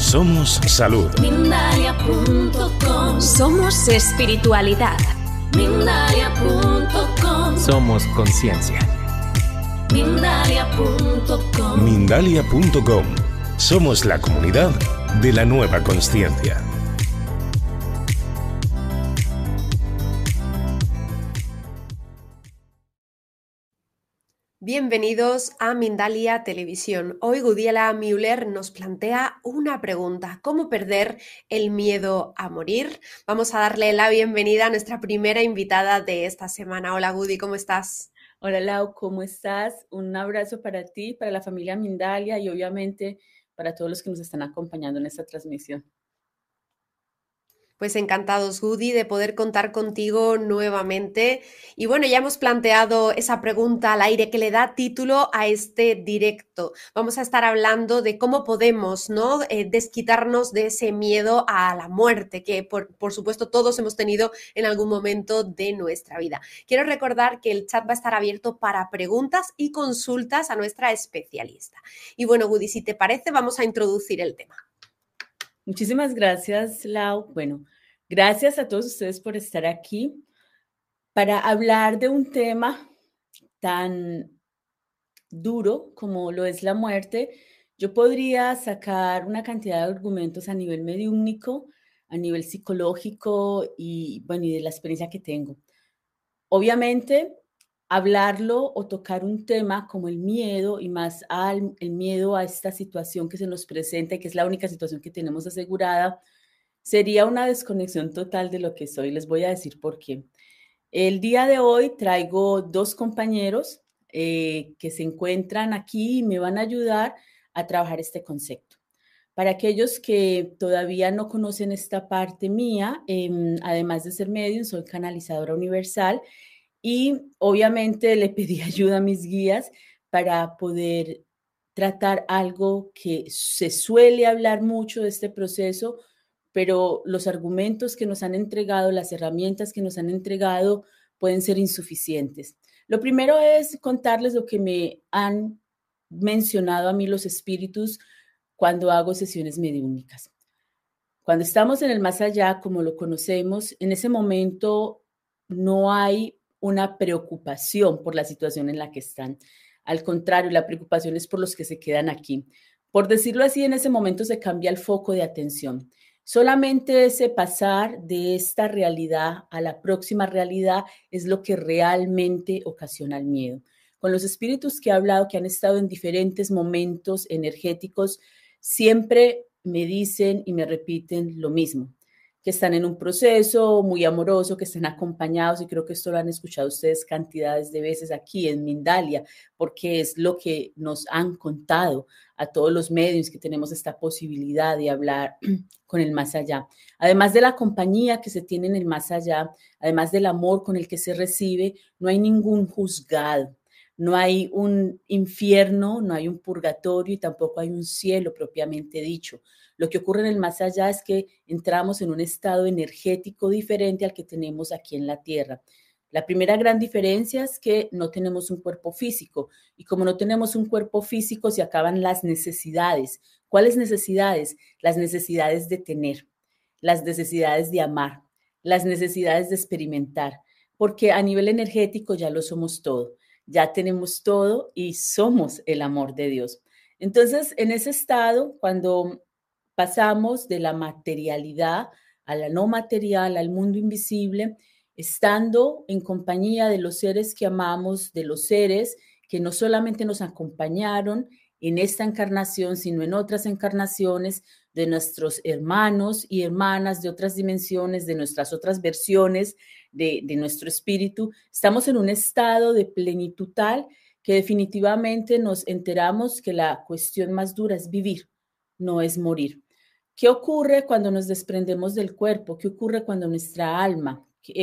Somos salud. Mindalia.com. Somos espiritualidad. Mindalia.com. Somos conciencia. Mindalia.com. Mindalia.com. Somos la comunidad de la nueva consciencia. Bienvenidos a Mindalia Televisión. Hoy Gudiela Müller nos plantea una pregunta: ¿cómo perder el miedo a morir? Vamos a darle la bienvenida a nuestra primera invitada de esta semana. Hola Gudi, ¿cómo estás? Hola Lau, ¿cómo estás? Un abrazo para ti, para la familia Mindalia y obviamente para todos los que nos están acompañando en esta transmisión. Pues encantados, Gudi, de poder contar contigo nuevamente. Y bueno, ya hemos planteado esa pregunta al aire que le da título a este directo. Vamos a estar hablando de cómo podemos, ¿no?, desquitarnos de ese miedo a la muerte que, por supuesto, todos hemos tenido en algún momento de nuestra vida. Quiero recordar que el chat va a estar abierto para preguntas y consultas a nuestra especialista. Y bueno, Gudi, si te parece, vamos a introducir el tema. Muchísimas gracias, Lau. Bueno, gracias a todos ustedes por estar aquí para hablar de un tema tan duro como lo es la muerte. Yo podría sacar una cantidad de argumentos a nivel mediúmnico, a nivel psicológico y, bueno, y de la experiencia que tengo. Obviamente, hablarlo o tocar un tema como el miedo y más el miedo a esta situación que se nos presenta y que es la única situación que tenemos asegurada, sería una desconexión total de lo que soy. Les voy a decir por qué. El día de hoy traigo dos compañeros que se encuentran aquí y me van a ayudar a trabajar este concepto. Para aquellos que todavía no conocen esta parte mía, además de ser medium, soy canalizadora universal. Y obviamente le pedí ayuda a mis guías para poder tratar algo que se suele hablar mucho de este proceso, pero los argumentos que nos han entregado, las herramientas que nos han entregado pueden ser insuficientes. Lo primero es contarles lo que me han mencionado a mí los espíritus cuando hago sesiones mediúmnicas. Cuando estamos en el más allá, como lo conocemos, en ese momento no hay una preocupación por la situación en la que están. Al contrario, la preocupación es por los que se quedan aquí. Por decirlo así, en ese momento se cambia el foco de atención. Solamente ese pasar de esta realidad a la próxima realidad es lo que realmente ocasiona el miedo. Con los espíritus que he hablado, que han estado en diferentes momentos energéticos, siempre me dicen y me repiten lo mismo, que están en un proceso muy amoroso, que están acompañados, y creo que esto lo han escuchado ustedes cantidades de veces aquí en Mindalia, porque es lo que nos han contado a todos los medios que tenemos esta posibilidad de hablar con el más allá. Además de la compañía que se tiene en el más allá, además del amor con el que se recibe, no hay ningún juzgado. No hay un infierno, no hay un purgatorio y tampoco hay un cielo propiamente dicho. Lo que ocurre en el más allá es que entramos en un estado energético diferente al que tenemos aquí en la tierra. La primera gran diferencia es que no tenemos un cuerpo físico y como no tenemos un cuerpo físico se acaban las necesidades. ¿Cuáles necesidades? Las necesidades de tener, las necesidades de amar, las necesidades de experimentar, porque a nivel energético ya lo somos todo. Ya tenemos todo y somos el amor de Dios. Entonces, en ese estado, cuando pasamos de la materialidad a la no material, al mundo invisible, estando en compañía de los seres que amamos, de los seres que no solamente nos acompañaron en esta encarnación, sino en otras encarnaciones, de nuestros hermanos y hermanas de otras dimensiones, de nuestras otras versiones de nuestro espíritu, estamos en un estado de plenitud tal que definitivamente nos enteramos que la cuestión más dura es vivir, no es morir. ¿Qué ocurre cuando nos desprendemos del cuerpo? ¿Qué ocurre cuando nuestra alma,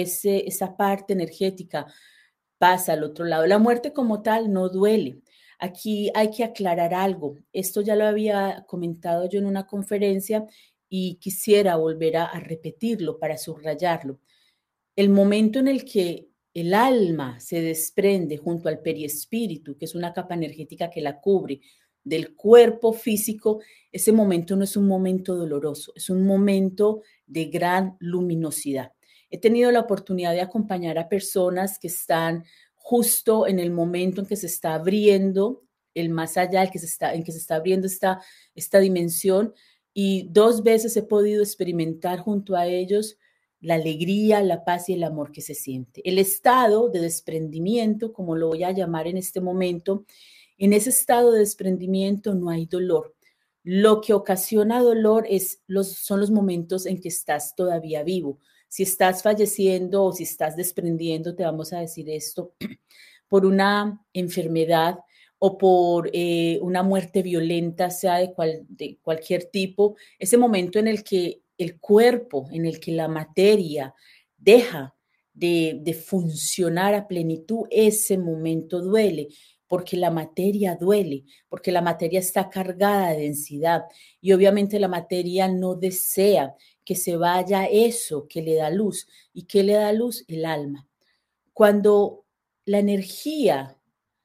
esa parte energética, pasa al otro lado? La muerte como tal no duele. Aquí hay que aclarar algo. Esto ya lo había comentado yo en una conferencia y quisiera volver a repetirlo para subrayarlo. El momento en el que el alma se desprende junto al periespíritu, que es una capa energética que la cubre, del cuerpo físico, ese momento no es un momento doloroso, es un momento de gran luminosidad. He tenido la oportunidad de acompañar a personas que están justo en el momento en que se está abriendo el más allá, en que se está abriendo esta dimensión, y 2 veces he podido experimentar junto a ellos la alegría, la paz y el amor que se siente. El estado de desprendimiento, como lo voy a llamar en este momento, en ese estado de desprendimiento no hay dolor. Lo que ocasiona dolor son los momentos en que estás todavía vivo. Si estás falleciendo o si estás desprendiendo, te vamos a decir esto, por una enfermedad o por una muerte violenta, sea de cualquier tipo, ese momento en el que el cuerpo, en el que la materia deja de funcionar a plenitud, ese momento duele, porque la materia duele, porque la materia está cargada de densidad y obviamente la materia no desea que se vaya eso que le da luz. ¿Y qué le da luz? El alma. Cuando la energía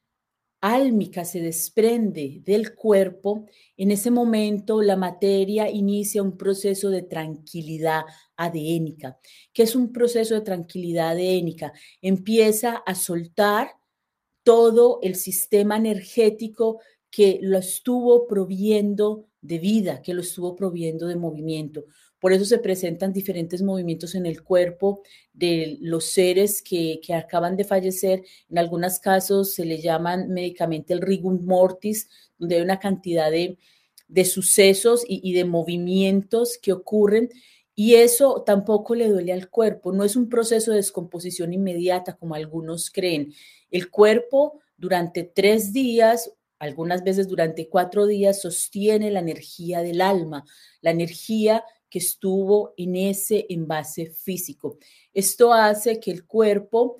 álmica se desprende del cuerpo, en ese momento la materia inicia un proceso de tranquilidad adénica. ¿Qué es un proceso de tranquilidad adénica? Empieza a soltar todo el sistema energético que lo estuvo proviendo de vida, que lo estuvo proviendo de movimiento. Por eso se presentan diferentes movimientos en el cuerpo de los seres que acaban de fallecer. En algunos casos se le llaman médicamente el rigor mortis, donde hay una cantidad de sucesos y de movimientos que ocurren, y eso tampoco le duele al cuerpo. No es un proceso de descomposición inmediata como algunos creen. El cuerpo durante 3 días, algunas veces durante 4 días, sostiene la energía del alma, la energía que estuvo en ese envase físico. Esto hace que el cuerpo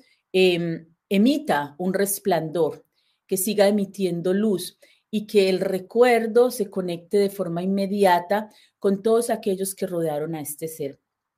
emita un resplandor, que siga emitiendo luz y que el recuerdo se conecte de forma inmediata con todos aquellos que rodearon a este ser.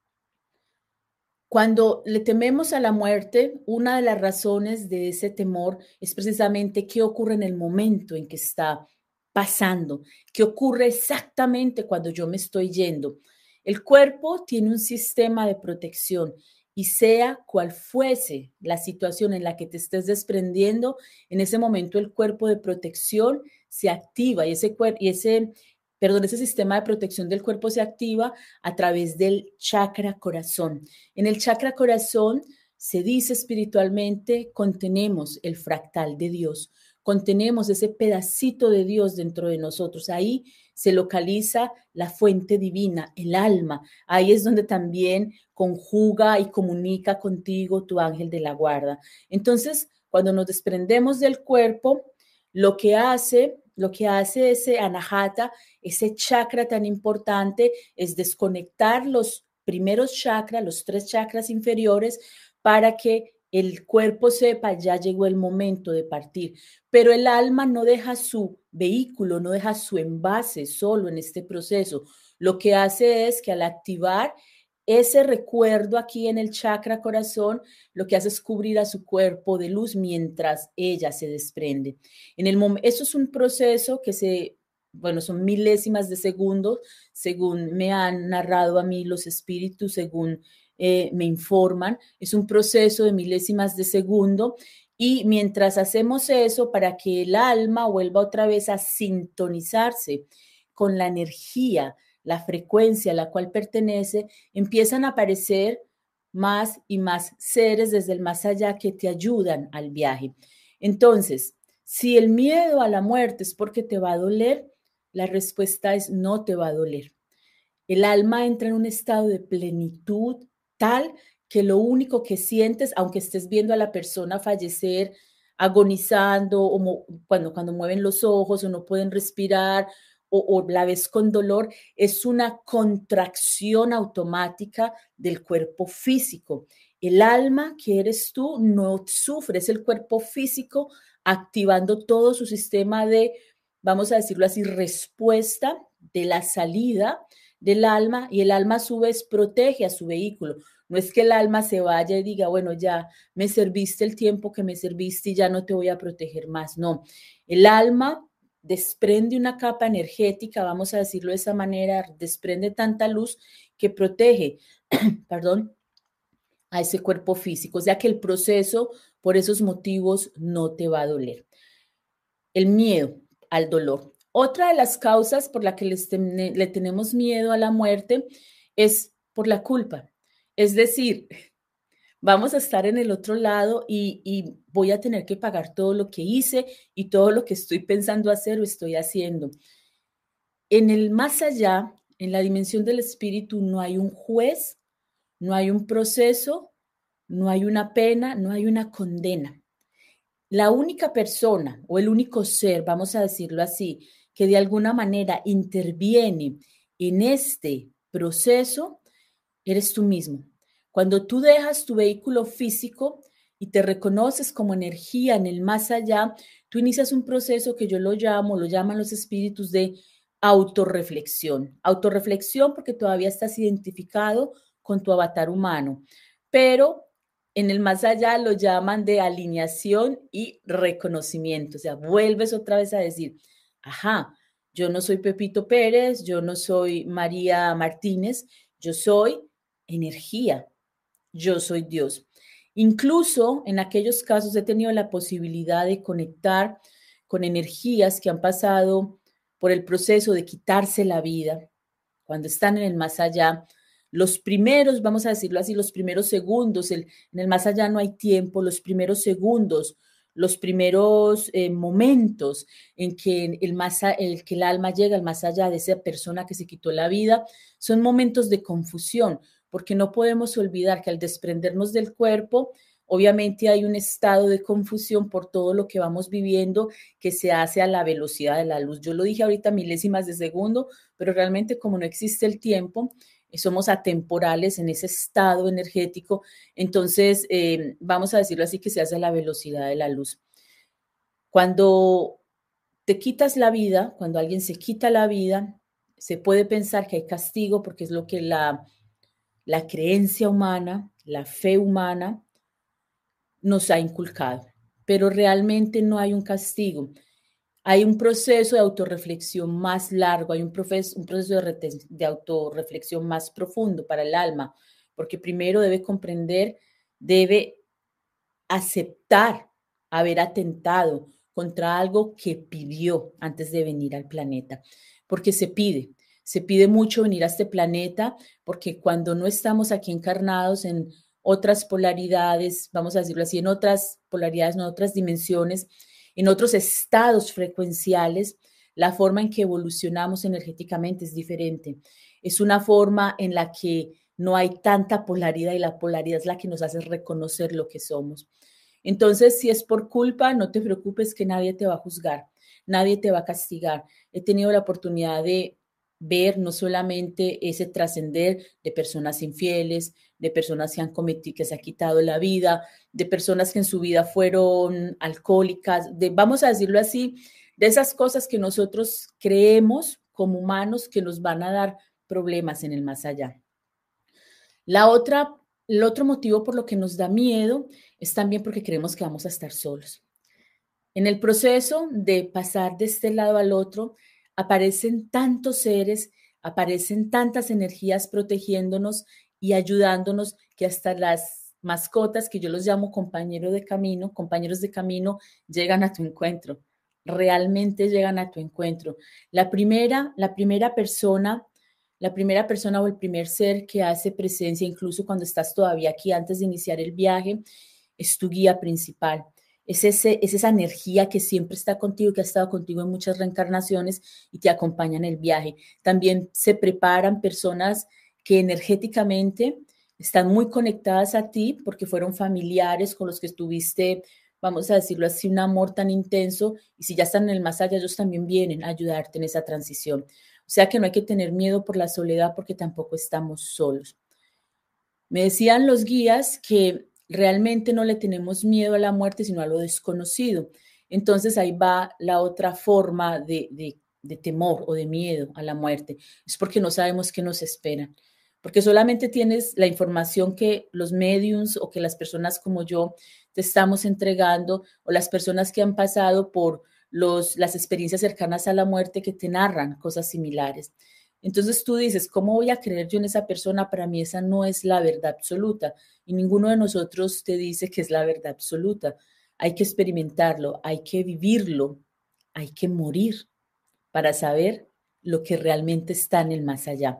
Cuando le tememos a la muerte, una de las razones de ese temor es precisamente qué ocurre en el momento en que está pasando, qué ocurre exactamente cuando yo me estoy yendo. El cuerpo tiene un sistema de protección y sea cual fuese la situación en la que te estés desprendiendo, en ese momento el cuerpo de protección se activa y ese sistema de protección del cuerpo se activa a través del chakra corazón. En el chakra corazón se dice espiritualmente, contenemos el fractal de Dios, contenemos ese pedacito de Dios dentro de nosotros. Ahí se localiza la fuente divina, el alma. Ahí es donde también conjuga y comunica contigo tu ángel de la guarda. Entonces, cuando nos desprendemos del cuerpo, lo que hace ese anahata, ese chakra tan importante, es desconectar los primeros chakras, los 3 chakras inferiores, para que el cuerpo sepa, ya llegó el momento de partir. Pero el alma no deja su vehículo, no deja su envase solo en este proceso. Lo que hace es que al activar ese recuerdo aquí en el chakra corazón, lo que hace es cubrir a su cuerpo de luz mientras ella se desprende. Eso es un proceso que son milésimas de segundos, según me han narrado a mí los espíritus, según me informan. Es un proceso de milésimas de segundo, y mientras hacemos eso, para que el alma vuelva otra vez a sintonizarse con la energía, la frecuencia a la cual pertenece, empiezan a aparecer más y más seres desde el más allá que te ayudan al viaje. Entonces, si el miedo a la muerte es porque te va a doler, la respuesta es no te va a doler. El alma entra en un estado de plenitud tal que lo único que sientes, aunque estés viendo a la persona fallecer, agonizando, o cuando mueven los ojos o no pueden respirar, o la ves con dolor, es una contracción automática del cuerpo físico. El alma, que eres tú, no sufre, es el cuerpo físico activando todo su sistema de, vamos a decirlo así, respuesta de la salida del alma, y el alma a su vez protege a su vehículo. No es que el alma se vaya y diga, bueno, ya me serviste el tiempo que me serviste y ya no te voy a proteger más. No, el alma desprende una capa energética, vamos a decirlo de esa manera, desprende tanta luz que protege, perdón, a ese cuerpo físico. O sea que el proceso, por esos motivos, no te va a doler. El miedo al dolor. Otra de las causas por la que le tenemos miedo a la muerte es por la culpa. Es decir, vamos a estar en el otro lado y voy a tener que pagar todo lo que hice y todo lo que estoy pensando hacer o estoy haciendo. En el más allá, en la dimensión del espíritu, no hay un juez, no hay un proceso, no hay una pena, no hay una condena. La única persona o el único ser, vamos a decirlo así, que de alguna manera interviene en este proceso, eres tú mismo. Cuando tú dejas tu vehículo físico y te reconoces como energía en el más allá, tú inicias un proceso que yo lo llaman los espíritus de autorreflexión. Autorreflexión porque todavía estás identificado con tu avatar humano, pero en el más allá lo llaman de alineación y reconocimiento. O sea, vuelves otra vez a decir, ajá, yo no soy Pepito Pérez, yo no soy María Martínez, yo soy energía, yo soy Dios. Incluso en aquellos casos he tenido la posibilidad de conectar con energías que han pasado por el proceso de quitarse la vida, cuando están en el más allá. Los primeros, vamos a decirlo así, los primeros segundos, en el más allá no hay tiempo, los primeros segundos, los primeros momentos en que que el alma llega al más allá de esa persona que se quitó la vida, son momentos de confusión, porque no podemos olvidar que al desprendernos del cuerpo, obviamente hay un estado de confusión por todo lo que vamos viviendo que se hace a la velocidad de la luz. Yo lo dije ahorita milésimas de segundo, pero realmente como no existe el tiempo, somos atemporales en ese estado energético, entonces vamos a decirlo así, que se hace a la velocidad de la luz. Cuando te quitas la vida, cuando alguien se quita la vida, se puede pensar que hay castigo porque es lo que la creencia humana, la fe humana nos ha inculcado, pero realmente no hay un castigo. Hay un proceso de autorreflexión más largo, hay un proceso de autorreflexión más profundo para el alma, porque primero debe comprender, debe aceptar haber atentado contra algo que pidió antes de venir al planeta, porque se pide mucho venir a este planeta, porque cuando no estamos aquí encarnados en otras polaridades, vamos a decirlo así, en otras polaridades, en otras dimensiones, en otros estados frecuenciales, la forma en que evolucionamos energéticamente es diferente. Es una forma en la que no hay tanta polaridad y la polaridad es la que nos hace reconocer lo que somos. Entonces, si es por culpa, no te preocupes que nadie te va a juzgar, nadie te va a castigar. He tenido la oportunidad de ver no solamente ese trascender de personas infieles, de personas que han cometido, que se ha quitado la vida, de personas que en su vida fueron alcohólicas, vamos a decirlo así, de esas cosas que nosotros creemos como humanos que nos van a dar problemas en el más allá. El otro motivo por lo que nos da miedo es también porque creemos que vamos a estar solos. En el proceso de pasar de este lado al otro, aparecen tantos seres, aparecen tantas energías protegiéndonos y ayudándonos que hasta las mascotas, que yo los llamo compañeros de camino, llegan a tu encuentro. Realmente llegan a tu encuentro. La primera persona o el primer ser que hace presencia, incluso cuando estás todavía aquí antes de iniciar el viaje, es tu guía principal. Es esa energía que siempre está contigo, que ha estado contigo en muchas reencarnaciones y te acompaña en el viaje. También se preparan personas que energéticamente están muy conectadas a ti porque fueron familiares con los que estuviste, vamos a decirlo así, un amor tan intenso, y si ya están en el más allá, ellos también vienen a ayudarte en esa transición. O sea que no hay que tener miedo por la soledad porque tampoco estamos solos. Me decían los guías que realmente no le tenemos miedo a la muerte, sino a lo desconocido. Entonces ahí va la otra forma de temor o de miedo a la muerte. Es porque no sabemos qué nos espera. Porque solamente tienes la información que los mediums o que las personas como yo te estamos entregando, o las personas que han pasado por las experiencias cercanas a la muerte que te narran cosas similares. Entonces tú dices, ¿cómo voy a creer yo en esa persona? Para mí esa no es la verdad absoluta y ninguno de nosotros te dice que es la verdad absoluta. Hay que experimentarlo, hay que vivirlo, hay que morir para saber lo que realmente está en el más allá.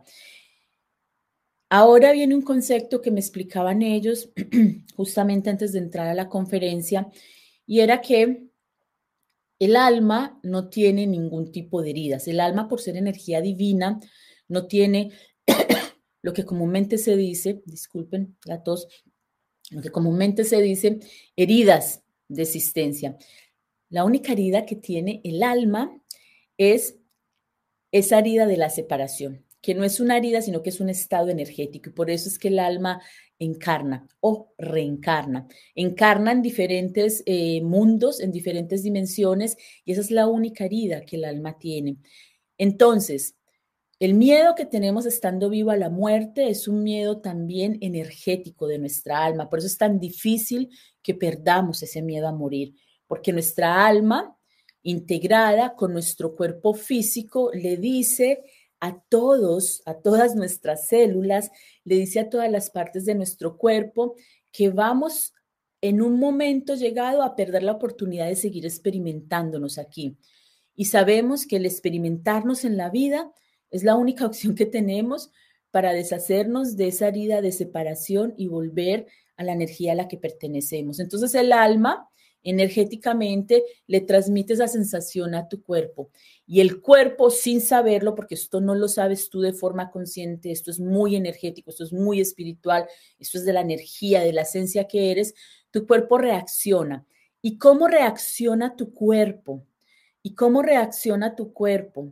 Ahora viene un concepto que me explicaban ellos justamente antes de entrar a la conferencia y era que el alma no tiene ningún tipo de heridas. El alma, por ser energía divina, no tiene lo que comúnmente se dice, disculpen la tos, lo que comúnmente se dice, heridas de existencia. La única herida que tiene el alma es esa herida de la separación, que no es una herida, sino que es un estado energético. Y por eso es que el alma encarna o reencarna. Encarna en diferentes mundos, en diferentes dimensiones, y esa es la única herida que el alma tiene. Entonces, el miedo que tenemos estando vivo a la muerte es un miedo también energético de nuestra alma. Por eso es tan difícil que perdamos ese miedo a morir, porque nuestra alma, integrada con nuestro cuerpo físico, le dice a todas nuestras células, le dice a todas las partes de nuestro cuerpo que vamos en un momento llegado a perder la oportunidad de seguir experimentándonos aquí. Y sabemos que el experimentarnos en la vida es la única opción que tenemos para deshacernos de esa herida de separación y volver a la energía a la que pertenecemos. Entonces el alma energéticamente le transmite esa sensación a tu cuerpo y el cuerpo, sin saberlo, porque esto no lo sabes tú de forma consciente, esto es muy energético, esto es muy espiritual, esto es de la energía, de la esencia que eres, tu cuerpo reacciona. ¿Y cómo reacciona tu cuerpo? ¿Y cómo reacciona tu cuerpo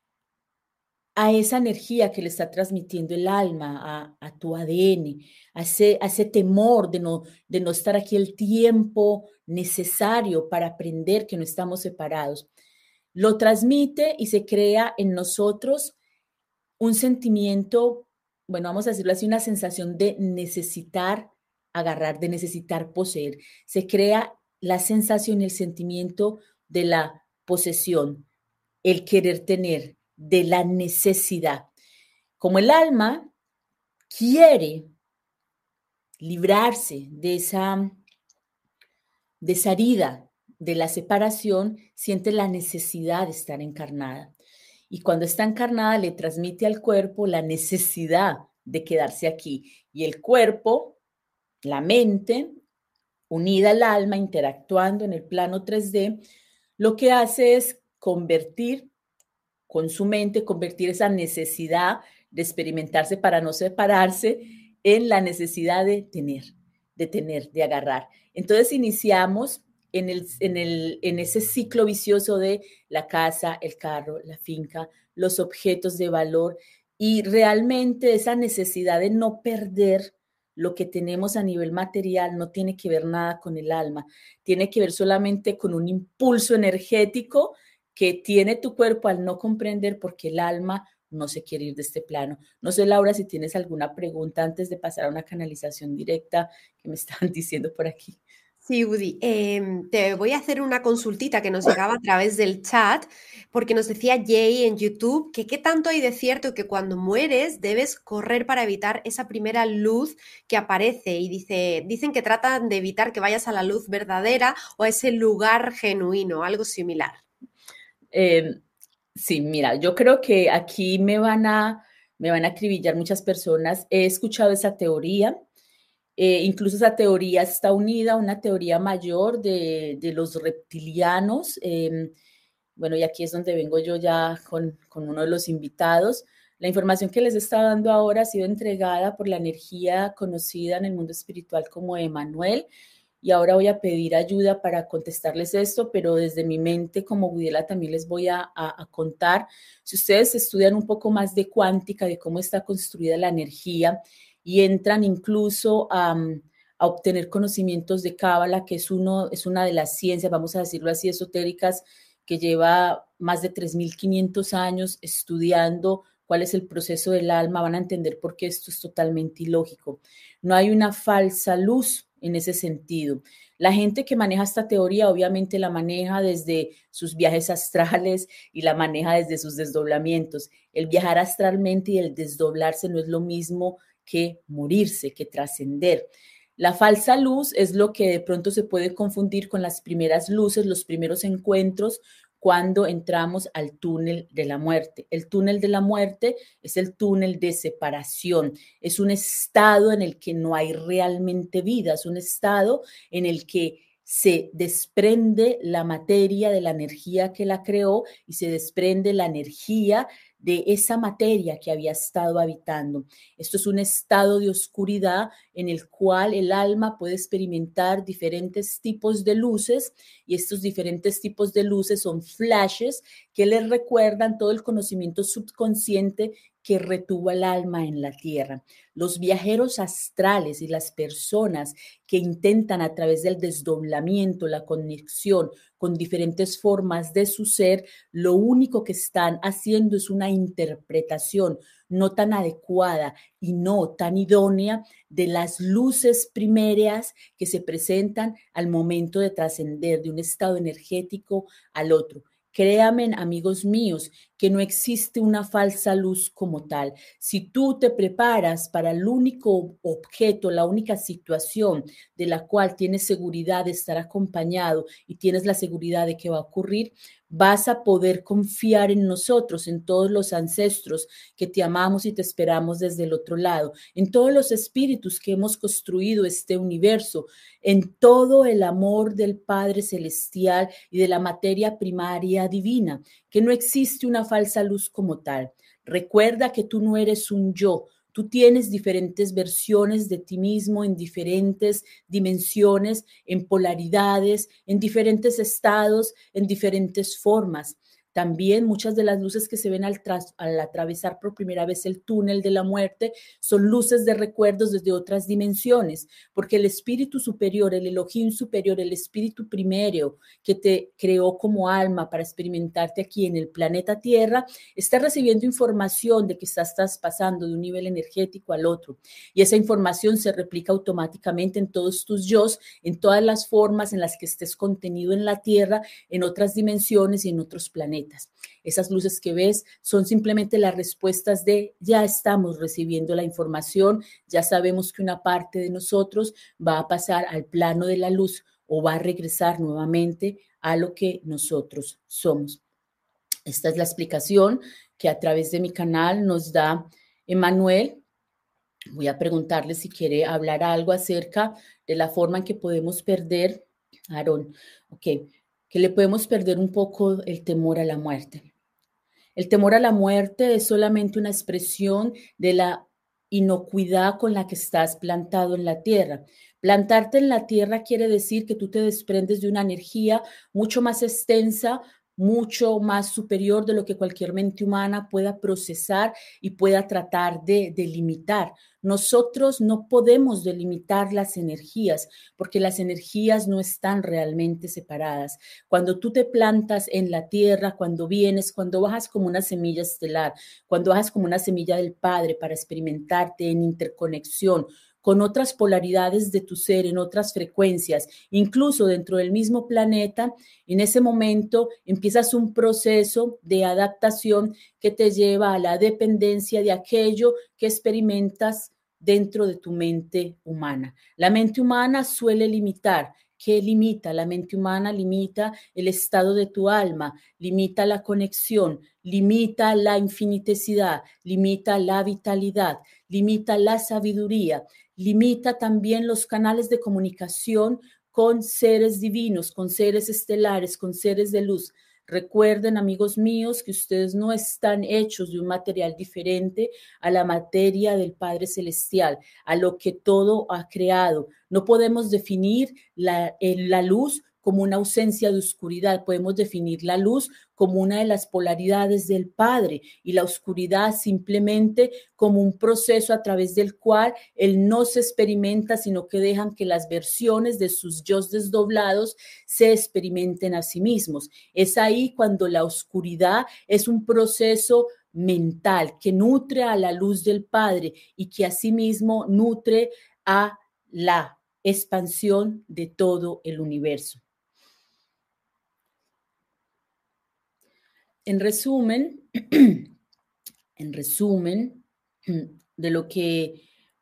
a esa energía que le está transmitiendo el alma, a tu ADN, a ese temor de no estar aquí el tiempo necesario para aprender que no estamos separados? Lo transmite y se crea en nosotros un sentimiento, bueno, vamos a decirlo así, una sensación de necesitar agarrar, de necesitar poseer. Se crea la sensación y el sentimiento de la posesión, el querer tener, de la necesidad. Como el alma quiere librarse de esa herida, de la separación, siente la necesidad de estar encarnada. Y cuando está encarnada le transmite al cuerpo la necesidad de quedarse aquí. Y el cuerpo, la mente, unida al alma, interactuando en el plano 3D, lo que hace es convertir con su mente, convertir esa necesidad de experimentarse para no separarse en la necesidad de tener, de agarrar. Entonces iniciamos en ese ciclo vicioso de la casa, el carro, la finca, los objetos de valor y realmente esa necesidad de no perder lo que tenemos a nivel material no tiene que ver nada con el alma, tiene que ver solamente con un impulso energético que tiene tu cuerpo al no comprender porque el alma no se quiere ir de este plano. No sé, Laura, si tienes alguna pregunta antes de pasar a una canalización directa que me estaban diciendo por aquí. Sí, Udi, te voy a hacer una consultita que nos llegaba a través del chat, porque nos decía Jay en YouTube que qué tanto hay de cierto que cuando mueres debes correr para evitar esa primera luz que aparece y dicen que tratan de evitar que vayas a la luz verdadera o a ese lugar genuino, algo similar. Sí, mira, yo creo que aquí me van a acribillar muchas personas. He escuchado esa teoría. Incluso esa teoría está unida a una teoría mayor de los reptilianos. Bueno, y aquí es donde vengo yo ya con uno de los invitados. La información que les he estado dando ahora ha sido entregada por la energía conocida en el mundo espiritual como Emmanuel. Y ahora voy a pedir ayuda para contestarles esto, pero desde mi mente como Gudiela también les voy a contar. Si ustedes estudian un poco más de cuántica, de cómo está construida la energía, y entran incluso a obtener conocimientos de Cábala, que es una de las ciencias, vamos a decirlo así, esotéricas, que lleva más de 3.500 años estudiando cuál es el proceso del alma, van a entender por qué esto es totalmente ilógico. No hay una falsa luz en ese sentido. La gente que maneja esta teoría obviamente la maneja desde sus viajes astrales y la maneja desde sus desdoblamientos. El viajar astralmente y el desdoblarse no es lo mismo que morirse, que trascender. La falsa luz es lo que de pronto se puede confundir con las primeras luces, los primeros encuentros cuando entramos al túnel de la muerte. El túnel de la muerte es el túnel de separación, es un estado en el que no hay realmente vida, es un estado en el que se desprende la materia de la energía que la creó y se desprende la energía de esa materia que había estado habitando. Esto es un estado de oscuridad en el cual el alma puede experimentar diferentes tipos de luces y estos diferentes tipos de luces son flashes que les recuerdan todo el conocimiento subconsciente que retuvo el alma en la tierra. Los viajeros astrales y las personas que intentan a través del desdoblamiento, la conexión con diferentes formas de su ser, lo único que están haciendo es una interpretación no tan adecuada y no tan idónea de las luces primeras que se presentan al momento de trascender de un estado energético al otro. Créanme, amigos míos, que no existe una falsa luz como tal. Si tú te preparas para el único objeto, la única situación de la cual tienes seguridad de estar acompañado y tienes la seguridad de que va a ocurrir, vas a poder confiar en nosotros, en todos los ancestros que te amamos y te esperamos desde el otro lado, en todos los espíritus que hemos construido este universo, en todo el amor del Padre Celestial y de la materia primaria divina, que no existe una falsa luz como tal. Recuerda que tú no eres un yo. Tú tienes diferentes versiones de ti mismo en diferentes dimensiones, en polaridades, en diferentes estados, en diferentes formas. También muchas de las luces que se ven al atravesar por primera vez el túnel de la muerte son luces de recuerdos desde otras dimensiones, porque el espíritu superior, el Elohim superior, el espíritu primero que te creó como alma para experimentarte aquí en el planeta Tierra, está recibiendo información de que estás pasando de un nivel energético al otro. Y esa información se replica automáticamente en todos tus yos, en todas las formas en las que estés contenido en la Tierra, en otras dimensiones y en otros planetas. Esas luces que ves son simplemente las respuestas de ya estamos recibiendo la información, ya sabemos que una parte de nosotros va a pasar al plano de la luz o va a regresar nuevamente a lo que nosotros somos. Esta es la explicación que a través de mi canal nos da Emanuel. Voy a preguntarle si quiere hablar algo acerca de la forma en que podemos perder, Aarón, que le podemos perder un poco el temor a la muerte. El temor a la muerte es solamente una expresión de la inocuidad con la que estás plantado en la tierra. Plantarte en la tierra quiere decir que tú te desprendes de una energía mucho más extensa, mucho más superior de lo que cualquier mente humana pueda procesar y pueda tratar de delimitar. Nosotros no podemos delimitar las energías porque las energías no están realmente separadas. Cuando tú te plantas en la tierra, cuando vienes, cuando bajas como una semilla estelar, cuando bajas como una semilla del Padre para experimentarte en interconexión con otras polaridades de tu ser, en otras frecuencias, incluso dentro del mismo planeta, en ese momento empiezas un proceso de adaptación que te lleva a la dependencia de aquello que experimentas dentro de tu mente humana. La mente humana suele limitar. ¿Qué limita? La mente humana limita el estado de tu alma, limita la conexión, limita la infinitesidad, limita la vitalidad, limita la sabiduría, limita también los canales de comunicación con seres divinos, con seres estelares, con seres de luz. Recuerden, amigos míos, que ustedes no están hechos de un material diferente a la materia del Padre Celestial, a lo que todo ha creado. No podemos definir la luz como una ausencia de oscuridad, podemos definir la luz como una de las polaridades del Padre y la oscuridad simplemente como un proceso a través del cual Él no se experimenta, sino que dejan que las versiones de sus yos desdoblados se experimenten a sí mismos. Es ahí cuando la oscuridad es un proceso mental que nutre a la luz del Padre y que asimismo nutre a la expansión de todo el universo. En resumen, de lo que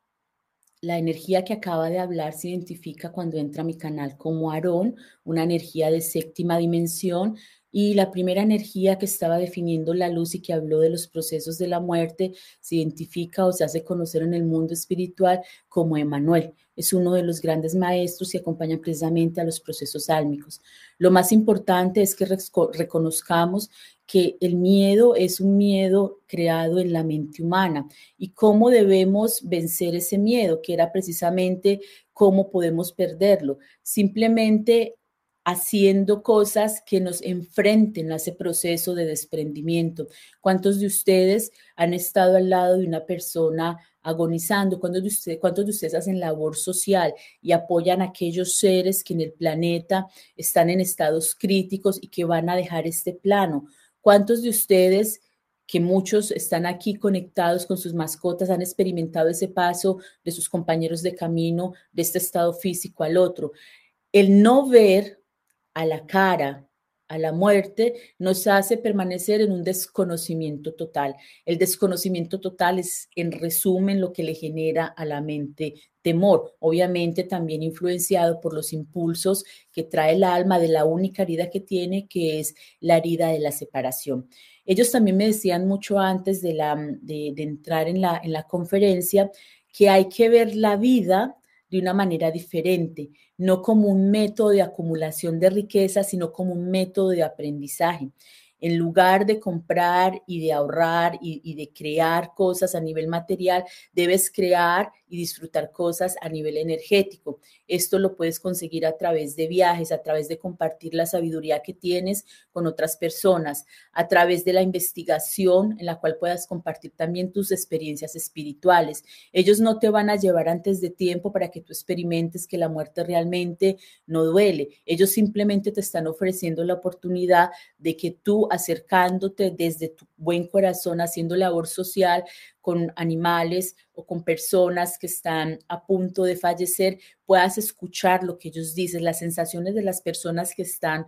la energía que acaba de hablar se identifica cuando entra a mi canal como Aarón, una energía de séptima dimensión, y la primera energía que estaba definiendo la luz y que habló de los procesos de la muerte se identifica o se hace conocer en el mundo espiritual como Emmanuel. Es uno de los grandes maestros que acompañan precisamente a los procesos álmicos. Lo más importante es que reconozcamos que el miedo es un miedo creado en la mente humana y cómo debemos vencer ese miedo, que era precisamente cómo podemos perderlo. Simplemente haciendo cosas que nos enfrenten a ese proceso de desprendimiento. ¿Cuántos de ustedes han estado al lado de una persona agonizando? ¿Cuántos de ustedes hacen labor social y apoyan a aquellos seres que en el planeta están en estados críticos y que van a dejar este plano? ¿Cuántos de ustedes, que muchos están aquí conectados con sus mascotas, han experimentado ese paso de sus compañeros de camino, de este estado físico al otro? El no ver a la cara, a la muerte, nos hace permanecer en un desconocimiento total. El desconocimiento total es, en resumen, lo que le genera a la mente temor, obviamente también influenciado por los impulsos que trae el alma de la única herida que tiene, que es la herida de la separación. Ellos también me decían mucho antes de entrar en la conferencia que hay que ver la vida de una manera diferente, no como un método de acumulación de riqueza, sino como un método de aprendizaje. En lugar de comprar y de ahorrar y de crear cosas a nivel material, debes crear y disfrutar cosas a nivel energético. Esto lo puedes conseguir a través de viajes, a través de compartir la sabiduría que tienes con otras personas, a través de la investigación en la cual puedas compartir también tus experiencias espirituales. Ellos no te van a llevar antes de tiempo para que tú experimentes que la muerte realmente no duele. Ellos simplemente te están ofreciendo la oportunidad de que tú, acercándote desde tu buen corazón, haciendo labor social con animales o con personas que están a punto de fallecer, puedas escuchar lo que ellos dicen. Las sensaciones de las personas que están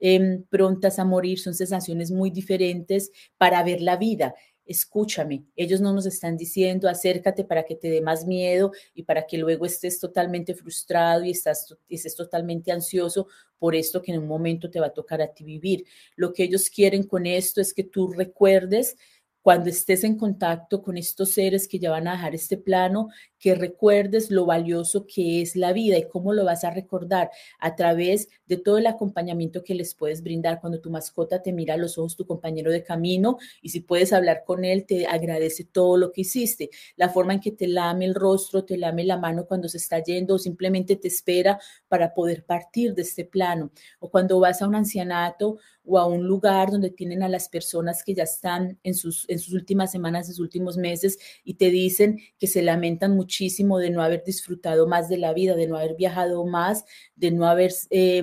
prontas a morir son sensaciones muy diferentes para ver la vida. Escúchame, ellos no nos están diciendo acércate para que te dé más miedo y para que luego estés totalmente frustrado y estés totalmente ansioso por esto que en un momento te va a tocar a ti vivir. Lo que ellos quieren con esto es que tú recuerdes, cuando estés en contacto con estos seres que ya van a dejar este plano, que recuerdes lo valioso que es la vida. ¿Y cómo lo vas a recordar? A través de todo el acompañamiento que les puedes brindar. Cuando tu mascota te mira a los ojos, tu compañero de camino, y si puedes hablar con él, te agradece todo lo que hiciste. La forma en que te lame el rostro, te lame la mano cuando se está yendo, o simplemente te espera para poder partir de este plano. O cuando vas a un ancianato o a un lugar donde tienen a las personas que ya están en sus últimas semanas, en sus últimos meses, y te dicen que se lamentan muchísimo de no haber disfrutado más de la vida, de no haber viajado más, de no haber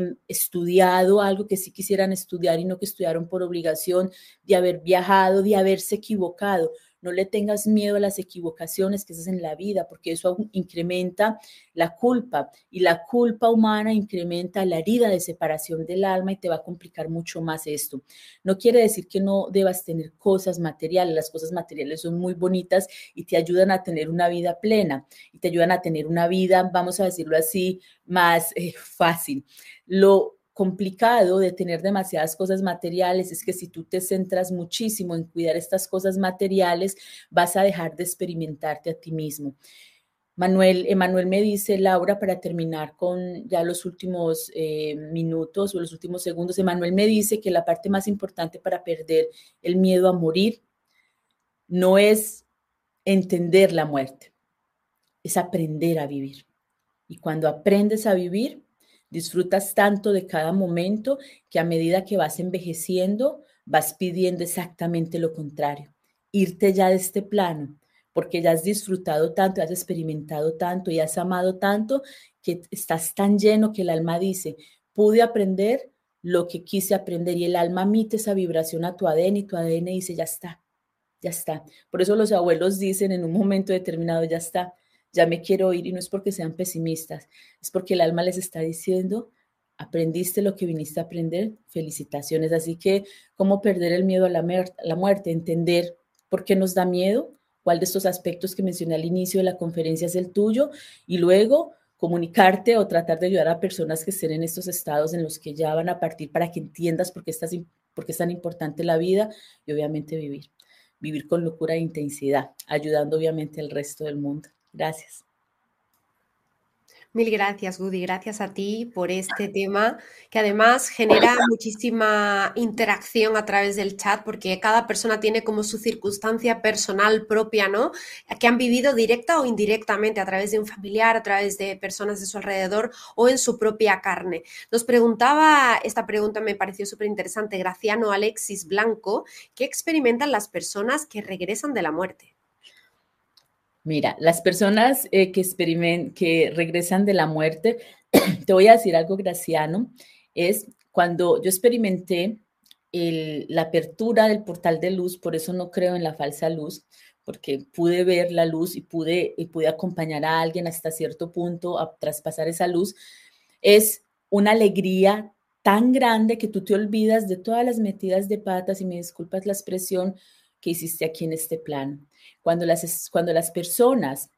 estudiado algo que sí quisieran estudiar y no que estudiaron por obligación, de haber viajado, de haberse equivocado. No le tengas miedo a las equivocaciones que haces en la vida, porque eso incrementa la culpa, y la culpa humana incrementa la herida de separación del alma y te va a complicar mucho más esto. No quiere decir que no debas tener cosas materiales. Las cosas materiales son muy bonitas y te ayudan a tener una vida plena y te ayudan a tener una vida, vamos a decirlo así, más fácil. Lo complicado de tener demasiadas cosas materiales es que si tú te centras muchísimo en cuidar estas cosas materiales, vas a dejar de experimentarte a ti mismo. Emanuel me dice, Laura, para terminar con ya los últimos minutos o los últimos segundos, Emanuel me dice que la parte más importante para perder el miedo a morir no es entender la muerte, es aprender a vivir. Y cuando aprendes a vivir, disfrutas tanto de cada momento que a medida que vas envejeciendo, vas pidiendo exactamente lo contrario, irte ya de este plano, porque ya has disfrutado tanto, has experimentado tanto y has amado tanto que estás tan lleno que el alma dice, pude aprender lo que quise aprender, y el alma emite esa vibración a tu ADN y tu ADN dice, ya está, ya está. Por eso los abuelos dicen en un momento determinado, ya está. ya me quiero ir, y no es porque sean pesimistas, es porque el alma les está diciendo, aprendiste lo que viniste a aprender, felicitaciones. Así que, ¿cómo perder el miedo a la muerte? Entender por qué nos da miedo, cuál de estos aspectos que mencioné al inicio de la conferencia es el tuyo, y luego comunicarte o tratar de ayudar a personas que estén en estos estados en los que ya van a partir para que entiendas por qué es tan importante la vida y obviamente vivir con locura e intensidad, ayudando obviamente al resto del mundo. Gracias. Mil gracias, Gudi. Gracias a ti por este tema que además genera muchísima interacción a través del chat porque cada persona tiene como su circunstancia personal propia, ¿no? Que han vivido directa o indirectamente a través de un familiar, a través de personas de su alrededor o en su propia carne. Nos preguntaba, esta pregunta me pareció súper interesante, Graciano Alexis Blanco, ¿qué experimentan las personas que regresan de la muerte? Mira, las personas que regresan de la muerte, te voy a decir algo, Graciano, es cuando yo experimenté la apertura del portal de luz, por eso no creo en la falsa luz, porque pude ver la luz y pude acompañar a alguien hasta cierto punto a traspasar esa luz, es una alegría tan grande que tú te olvidas de todas las metidas de patas, y me disculpas la expresión, que hiciste aquí en este plano. Cuando las personas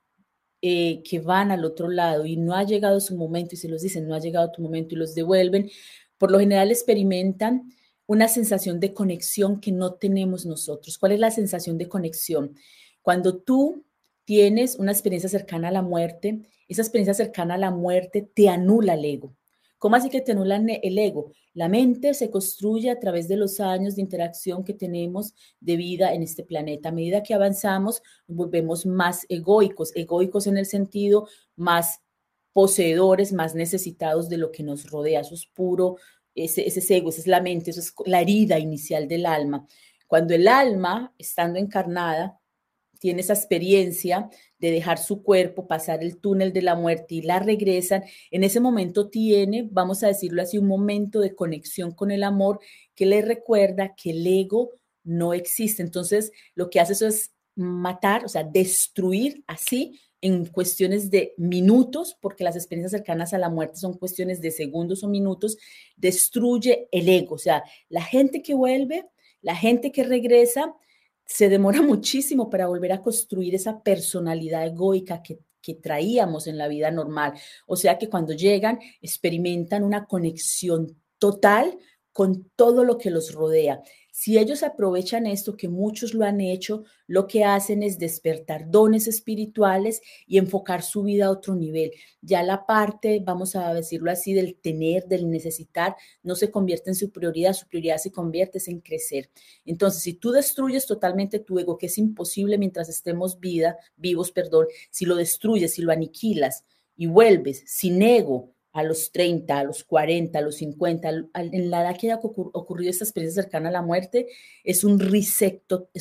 que van al otro lado y no ha llegado su momento y se los dicen, no ha llegado tu momento y los devuelven, por lo general experimentan una sensación de conexión que no tenemos nosotros. ¿Cuál es la sensación de conexión? Cuando tú tienes una experiencia cercana a la muerte, esa experiencia cercana a la muerte te anula el ego. ¿Cómo así que te anulan el ego? La mente se construye a través de los años de interacción que tenemos de vida en este planeta. A medida que avanzamos, nos volvemos más egoicos en el sentido más poseedores, más necesitados de lo que nos rodea. Eso es puro, ese es ego, esa es la mente, eso es la herida inicial del alma. Cuando el alma, estando encarnada, tiene esa experiencia de dejar su cuerpo, pasar el túnel de la muerte y la regresan, en ese momento tiene, vamos a decirlo así, un momento de conexión con el amor que le recuerda que el ego no existe. Entonces, lo que hace eso es matar, o sea, destruir así en cuestiones de minutos, porque las experiencias cercanas a la muerte son cuestiones de segundos o minutos, destruye el ego. O sea, la gente que vuelve, la gente que regresa, se demora muchísimo para volver a construir esa personalidad egoica que traíamos en la vida normal. O sea que cuando llegan, experimentan una conexión total con todo lo que los rodea. Si ellos aprovechan esto, que muchos lo han hecho, lo que hacen es despertar dones espirituales y enfocar su vida a otro nivel. Ya la parte, vamos a decirlo así, del tener, del necesitar, no se convierte en su prioridad se convierte en crecer. Entonces, si tú destruyes totalmente tu ego, que es imposible mientras estemos vivos, si lo destruyes, si lo aniquilas y vuelves sin ego, a los 30, a los 40, a los 50, en la edad que haya ocurrido esta experiencia cercana a la muerte, es un reset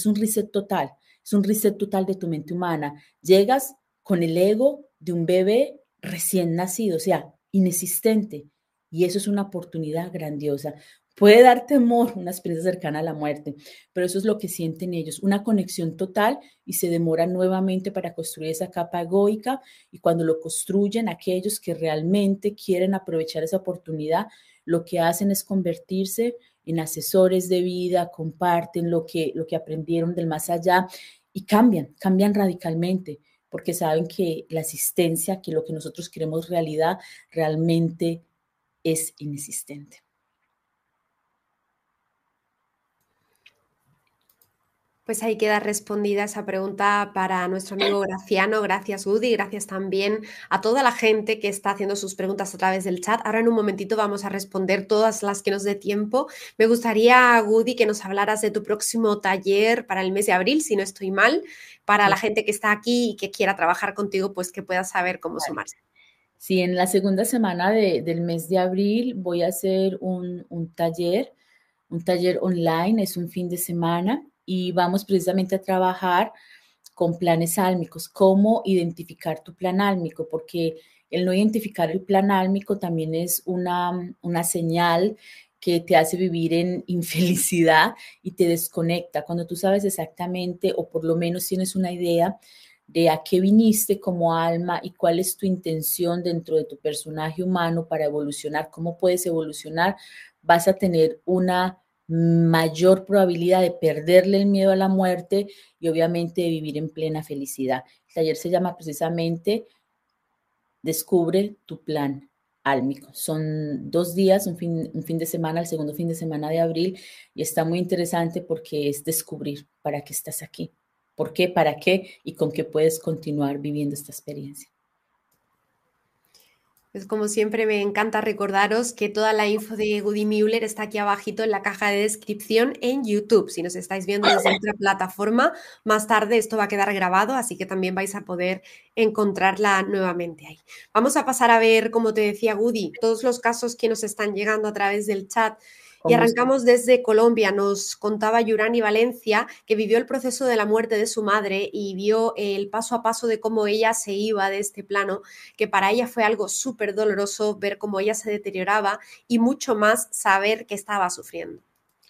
total, es un reset total de tu mente humana. Llegas con el ego de un bebé recién nacido, o sea, inexistente, y eso es una oportunidad grandiosa. Puede dar temor una experiencia cercana a la muerte, pero eso es lo que sienten ellos, una conexión total, y se demoran nuevamente para construir esa capa egoica, y cuando lo construyen, aquellos que realmente quieren aprovechar esa oportunidad, lo que hacen es convertirse en asesores de vida, comparten lo que aprendieron del más allá y cambian radicalmente, porque saben que la existencia, que lo que nosotros queremos realidad, realmente es inexistente. Pues ahí queda respondida esa pregunta para nuestro amigo Graciano. Gracias, Gudi. Gracias también a toda la gente que está haciendo sus preguntas a través del chat. Ahora en un momentito vamos a responder todas las que nos dé tiempo. Me gustaría, Gudi, que nos hablaras de tu próximo taller para el mes de abril, si no estoy mal, para la gente que está aquí y que quiera trabajar contigo, pues que pueda saber cómo sumarse. Sí, en la segunda semana del mes de abril voy a hacer un taller online, es un fin de semana, y vamos precisamente a trabajar con planes álmicos, cómo identificar tu plan álmico, porque el no identificar el plan álmico también es una señal que te hace vivir en infelicidad y te desconecta. Cuando tú sabes exactamente, o por lo menos tienes una idea de a qué viniste como alma y cuál es tu intención dentro de tu personaje humano para evolucionar, cómo puedes evolucionar, vas a tener una mayor probabilidad de perderle el miedo a la muerte y obviamente de vivir en plena felicidad. El taller se llama precisamente Descubre tu plan álmico. Son 2 días, un fin de semana, el segundo fin de semana de abril, y está muy interesante porque es descubrir para qué estás aquí, por qué, para qué y con qué puedes continuar viviendo esta experiencia. Pues como siempre me encanta recordaros que toda la info de Goody Müller está aquí abajito en la caja de descripción en YouTube. Si nos estáis viendo desde otra plataforma, más tarde esto va a quedar grabado, así que también vais a poder encontrarla nuevamente ahí. Vamos a pasar a ver, como te decía Goody, todos los casos que nos están llegando a través del chat. Y arrancamos desde Colombia. Nos contaba Yurani Valencia que vivió el proceso de la muerte de su madre y vio el paso a paso de cómo ella se iba de este plano, que para ella fue algo súper doloroso ver cómo ella se deterioraba y mucho más saber que estaba sufriendo.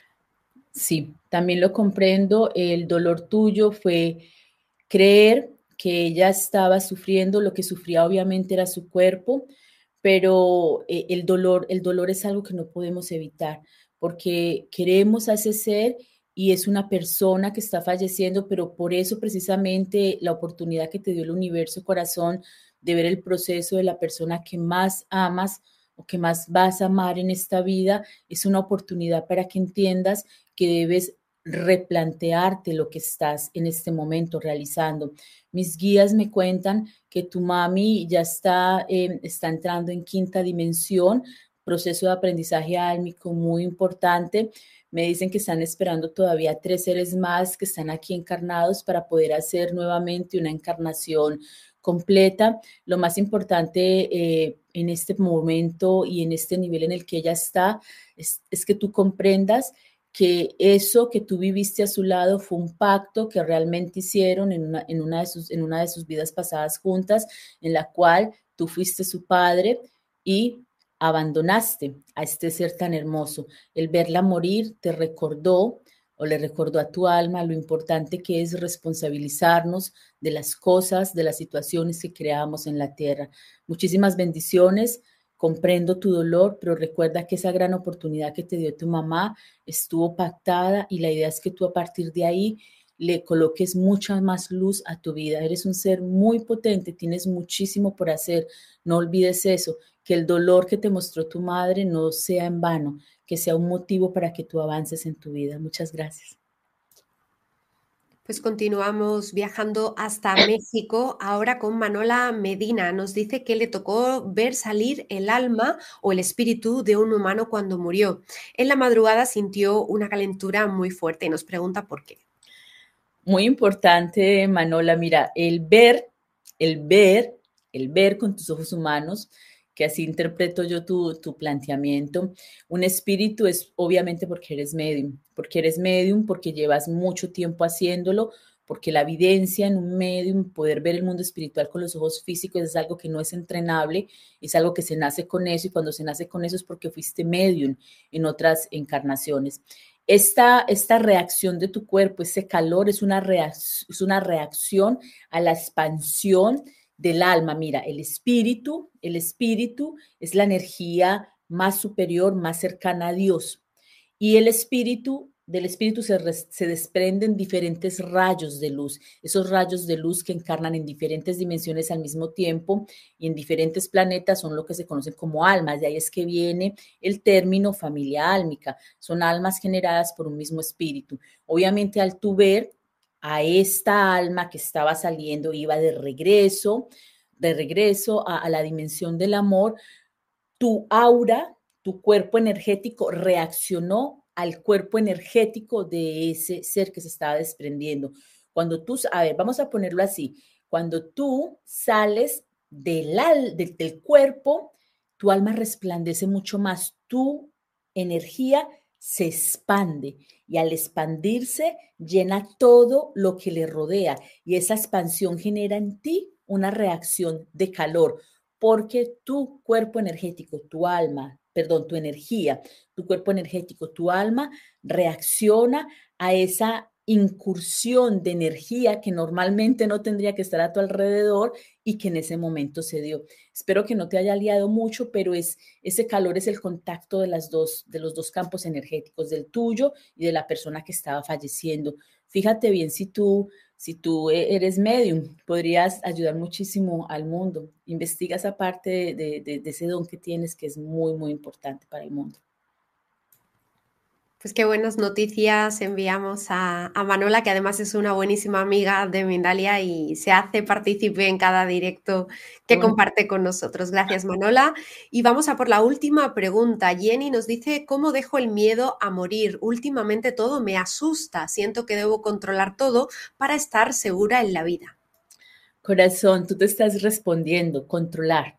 Sí, también lo comprendo. El dolor tuyo fue creer que ella estaba sufriendo, lo que sufría obviamente era su cuerpo, pero el dolor es algo que no podemos evitar, porque queremos a ese ser y es una persona que está falleciendo, pero por eso precisamente la oportunidad que te dio el universo, corazón, de ver el proceso de la persona que más amas o que más vas a amar en esta vida, es una oportunidad para que entiendas que debes replantearte lo que estás en este momento realizando. Mis guías me cuentan que tu mami ya está entrando en quinta dimensión, proceso de aprendizaje álmico muy importante. Me dicen que están esperando todavía 3 seres más que están aquí encarnados para poder hacer nuevamente una encarnación completa. Lo más importante en este momento y en este nivel en el que ella está es que tú comprendas que eso que tú viviste a su lado fue un pacto que realmente hicieron en una de sus vidas pasadas juntas, en la cual tú fuiste su padre y abandonaste a este ser tan hermoso. El verla morir te recordó o le recordó a tu alma lo importante que es responsabilizarnos de las cosas, de las situaciones que creamos en la tierra. Muchísimas bendiciones. Comprendo tu dolor, pero recuerda que esa gran oportunidad que te dio tu mamá estuvo pactada y la idea es que tú a partir de ahí le coloques mucha más luz a tu vida. Eres un ser muy potente, tienes muchísimo por hacer. No olvides eso, que el dolor que te mostró tu madre no sea en vano, que sea un motivo para que tú avances en tu vida. Muchas gracias. Pues continuamos viajando hasta México, ahora con Manola Medina. Nos dice que le tocó ver salir el alma o el espíritu de un humano cuando murió. En la madrugada sintió una calentura muy fuerte y nos pregunta por qué. Muy importante, Manola. Mira, el ver con tus ojos humanos, que así interpreto yo tu planteamiento. Un espíritu es obviamente porque eres medium, porque llevas mucho tiempo haciéndolo, porque la evidencia en un medium, poder ver el mundo espiritual con los ojos físicos es algo que no es entrenable, es algo que se nace con eso y cuando se nace con eso es porque fuiste medium en otras encarnaciones. Esta reacción de tu cuerpo, ese calor, es una reacción a la expansión del alma. Mira, el espíritu es la energía más superior, más cercana a Dios. Y del espíritu se desprenden diferentes rayos de luz, esos rayos de luz que encarnan en diferentes dimensiones al mismo tiempo y en diferentes planetas son lo que se conocen como almas. De ahí es que viene el término familia álmica. Son almas generadas por un mismo espíritu. Obviamente, al tú ver a esta alma que estaba saliendo, iba de regreso a la dimensión del amor, tu aura, tu cuerpo energético reaccionó al cuerpo energético de ese ser que se estaba desprendiendo. Cuando tú, a ver, vamos a ponerlo así, cuando tú sales del cuerpo, tu alma resplandece mucho más, tu energía se expande y al expandirse llena todo lo que le rodea y esa expansión genera en ti una reacción de calor, porque tu cuerpo energético, tu alma, perdón, tu energía, tu cuerpo energético, tu alma reacciona a esa incursión de energía que normalmente no tendría que estar a tu alrededor y que en ese momento se dio. Espero que no te haya liado mucho, pero ese calor es el contacto de los dos campos energéticos, del tuyo y de la persona que estaba falleciendo. Fíjate bien si tú eres medium, podrías ayudar muchísimo al mundo. Investiga esa parte de ese don que tienes, que es muy, muy importante para el mundo. Pues qué buenas noticias enviamos a Manuela, que además es una buenísima amiga de Mindalia y se hace partícipe en cada directo que Bueno, comparte con nosotros. Gracias, Manuela. Y vamos a por la última pregunta. Jenny nos dice, ¿cómo dejo el miedo a morir? Últimamente todo me asusta. Siento que debo controlar todo para estar segura en la vida. corazón, tú te estás respondiendo, controlar.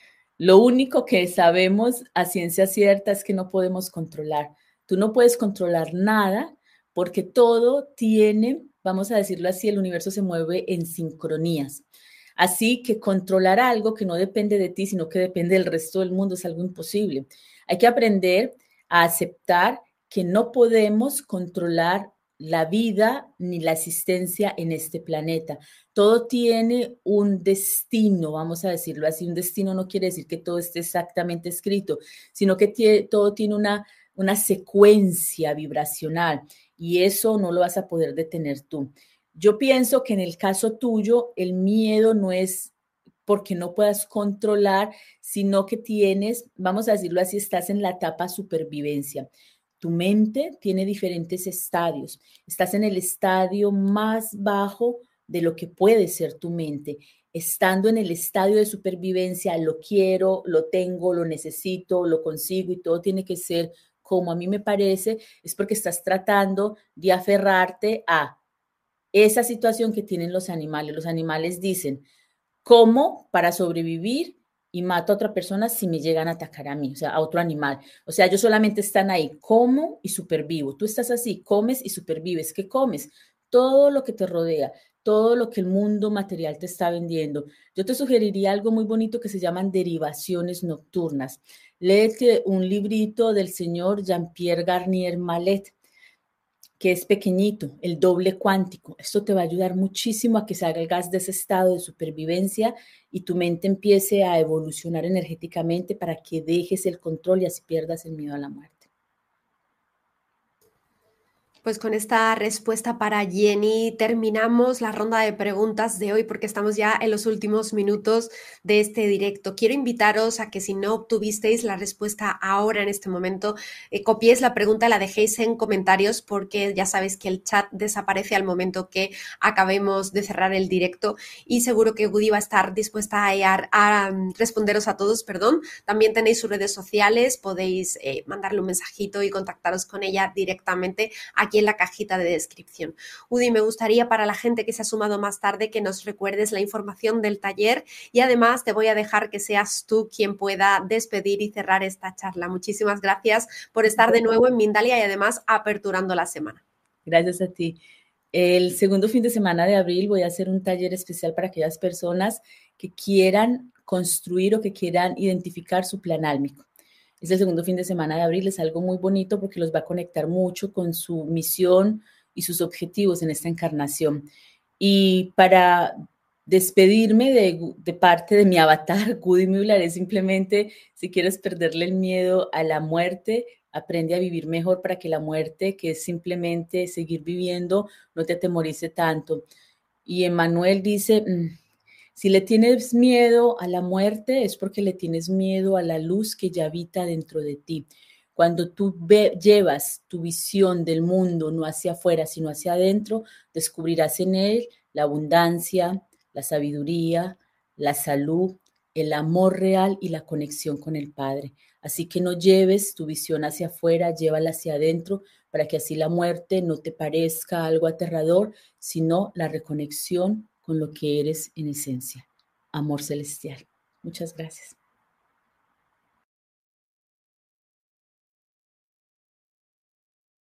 Lo único que sabemos a ciencia cierta es que no podemos controlar. Tú no puedes controlar nada porque todo tiene, vamos a decirlo así, el universo se mueve en sincronías. Así que controlar algo que no depende de ti, sino que depende del resto del mundo es algo imposible. Hay que aprender a aceptar que no podemos controlar la vida ni la existencia en este planeta. Todo tiene un destino, vamos a decirlo así. Un destino no quiere decir que todo esté exactamente escrito, sino que todo tiene una secuencia vibracional y eso no lo vas a poder detener tú. Yo pienso que en el caso tuyo, el miedo no es porque no puedas controlar, sino que tienes, vamos a decirlo así, estás en la etapa supervivencia. Tu mente tiene diferentes estadios. Estás en el estadio más bajo de lo que puede ser tu mente. Estando en el estadio de supervivencia, lo quiero, lo tengo, lo necesito, lo consigo y todo tiene que ser como a mí me parece, es porque estás tratando de aferrarte a esa situación que tienen los animales. Los animales dicen, ¿cómo para sobrevivir? Y mato a otra persona si me llegan a atacar a mí, o sea, a otro animal. O sea, ellos solamente están ahí, como y supervivo. Tú estás así, comes y supervives. ¿Qué comes? Todo lo que te rodea, todo lo que el mundo material te está vendiendo. Yo te sugeriría algo muy bonito que se llaman derivaciones nocturnas. Léete un librito del señor Jean-Pierre Garnier Mallet, que es pequeñito, el doble cuántico. Esto te va a ayudar muchísimo a que salgas de ese estado de supervivencia y tu mente empiece a evolucionar energéticamente para que dejes el control y así pierdas el miedo a la muerte. Pues con esta respuesta para Jenny terminamos la ronda de preguntas de hoy porque estamos ya en los últimos minutos de este directo. Quiero invitaros a que si no obtuvisteis la respuesta ahora en este momento, copiéis la pregunta, la dejéis en comentarios porque ya sabéis que el chat desaparece al momento que acabemos de cerrar el directo y seguro que Woody va a estar dispuesta a responderos a todos, perdón. También tenéis sus redes sociales, podéis mandarle un mensajito y contactaros con ella directamente aquí en la cajita de descripción. Udi, me gustaría para la gente que se ha sumado más tarde que nos recuerdes la información del taller y además te voy a dejar que seas tú quien pueda despedir y cerrar esta charla. Muchísimas gracias por estar de nuevo en Mindalia y además aperturando la semana. Gracias a ti. El segundo fin de semana de abril voy a hacer un taller especial para aquellas personas que quieran construir o que quieran identificar su plan álmico. Es el segundo fin de semana de abril, es algo muy bonito porque los va a conectar mucho con su misión y sus objetivos en esta encarnación. Y para despedirme de parte de mi avatar, Woody Müller, es simplemente, si quieres perderle el miedo a la muerte, aprende a vivir mejor para que la muerte, que es simplemente seguir viviendo, no te atemorice tanto. Y Emmanuel dice, si le tienes miedo a la muerte es porque le tienes miedo a la luz que ya habita dentro de ti. Cuando tú llevas tu visión del mundo no hacia afuera, sino hacia adentro, descubrirás en él la abundancia, la sabiduría, la salud, el amor real y la conexión con el Padre. Así que no lleves tu visión hacia afuera, llévala hacia adentro para que así la muerte no te parezca algo aterrador, sino la reconexión con lo que eres en esencia. Amor celestial. Muchas gracias.